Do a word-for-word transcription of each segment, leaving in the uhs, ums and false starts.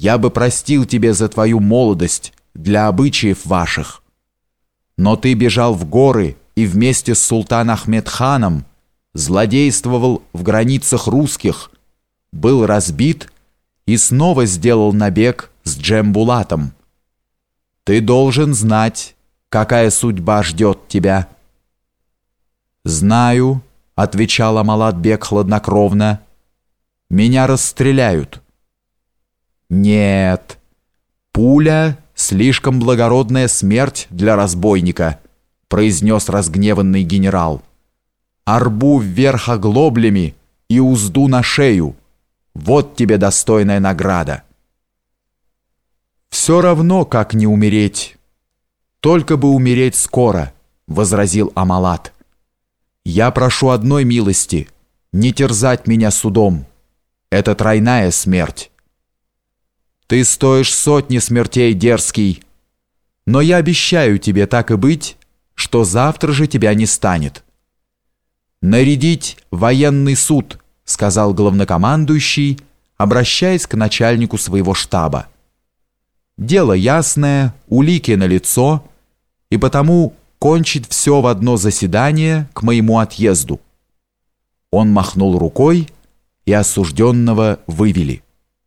я бы простил тебе за твою молодость для обычаев ваших. Но ты бежал в горы и вместе с султаном Ахмедханом злодействовал в границах русских, был разбит и снова сделал набег с Джембулатом. Ты должен знать, какая судьба ждет тебя». «Знаю», — отвечал Амалат-бек хладнокровно, — «меня расстреляют». «Нет, пуля — слишком благородная смерть для разбойника», — произнес разгневанный генерал. «Арбу вверх оглоблями и узду на шею. Вот тебе достойная награда». «Все равно, как не умереть. Только бы умереть скоро», — возразил Амалат. «Я прошу одной милости — не терзать меня судом. Это тройная смерть». «Ты стоишь сотни смертей, дерзкий. Но я обещаю тебе, так и быть, что завтра же тебя не станет». «Нарядить военный суд», — сказал главнокомандующий, обращаясь к начальнику своего штаба. «Дело ясное, улики налицо, и потому кончить все в одно заседание к моему отъезду». Он махнул рукой, и осужденного вывели.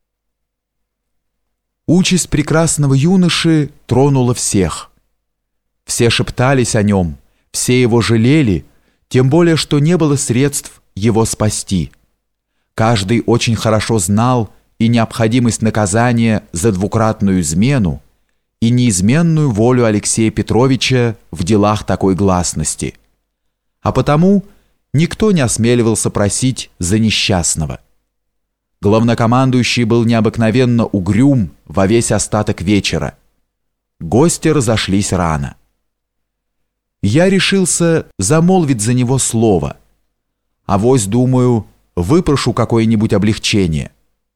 Участь прекрасного юноши тронула всех. Все шептались о нем, все его жалели, тем более, что не было средств его спасти. Каждый очень хорошо знал и необходимость наказания за двукратную измену, и неизменную волю Алексея Петровича в делах такой гласности. А потому никто не осмеливался просить за несчастного. Главнокомандующий был необыкновенно угрюм во весь остаток вечера. Гости разошлись рано. Я решился замолвить за него слово. Авось, думаю, выпрошу какое-нибудь облегчение.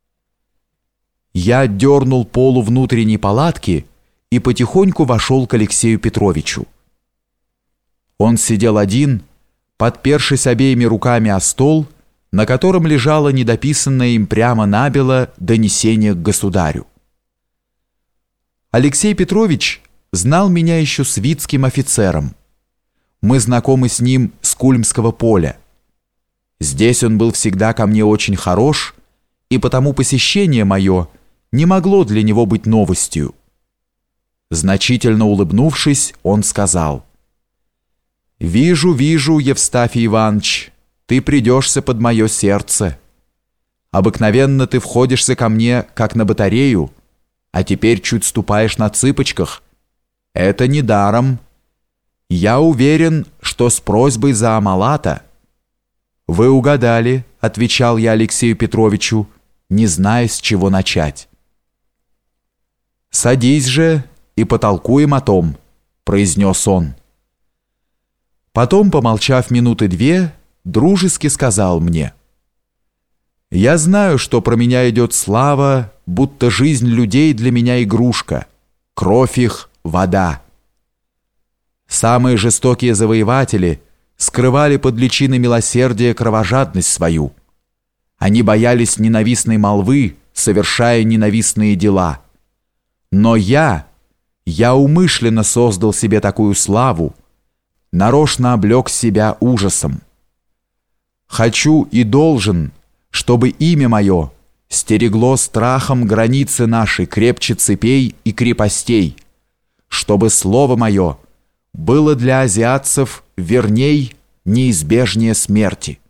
Я дернул полу внутренней палатки и потихоньку вошел к Алексею Петровичу. Он сидел один, подпершись обеими руками о стол, на котором лежало недописанное им прямо набело донесение к государю. Алексей Петрович знал меня еще свитским офицером. Мы знакомы с ним с Кульмского поля. Здесь он был всегда ко мне очень хорош, и потому посещение мое не могло для него быть новостью. Значительно улыбнувшись, он сказал: «Вижу, вижу, Евстафий Иванович, ты придешься под мое сердце. Обыкновенно ты входишься ко мне, как на батарею, а теперь чуть ступаешь на цыпочках. Это не даром. Я уверен, что с просьбой за Амалата». «Вы угадали», — отвечал я Алексею Петровичу, не зная, с чего начать. «Садись же и потолкуем о том», — произнес он. Потом, помолчав минуты две, дружески сказал мне: «Я знаю, что про меня идет слава, будто жизнь людей для меня игрушка, кровь их — вода. Самые жестокие завоеватели скрывали под личиной милосердия кровожадность свою. Они боялись ненавистной молвы, совершая ненавистные дела. Но я, я умышленно создал себе такую славу, нарочно облег себя ужасом. Хочу и должен, чтобы имя мое стерегло страхом границы нашей крепче цепей и крепостей, чтобы слово мое было для азиатцев верней, неизбежнее смерти».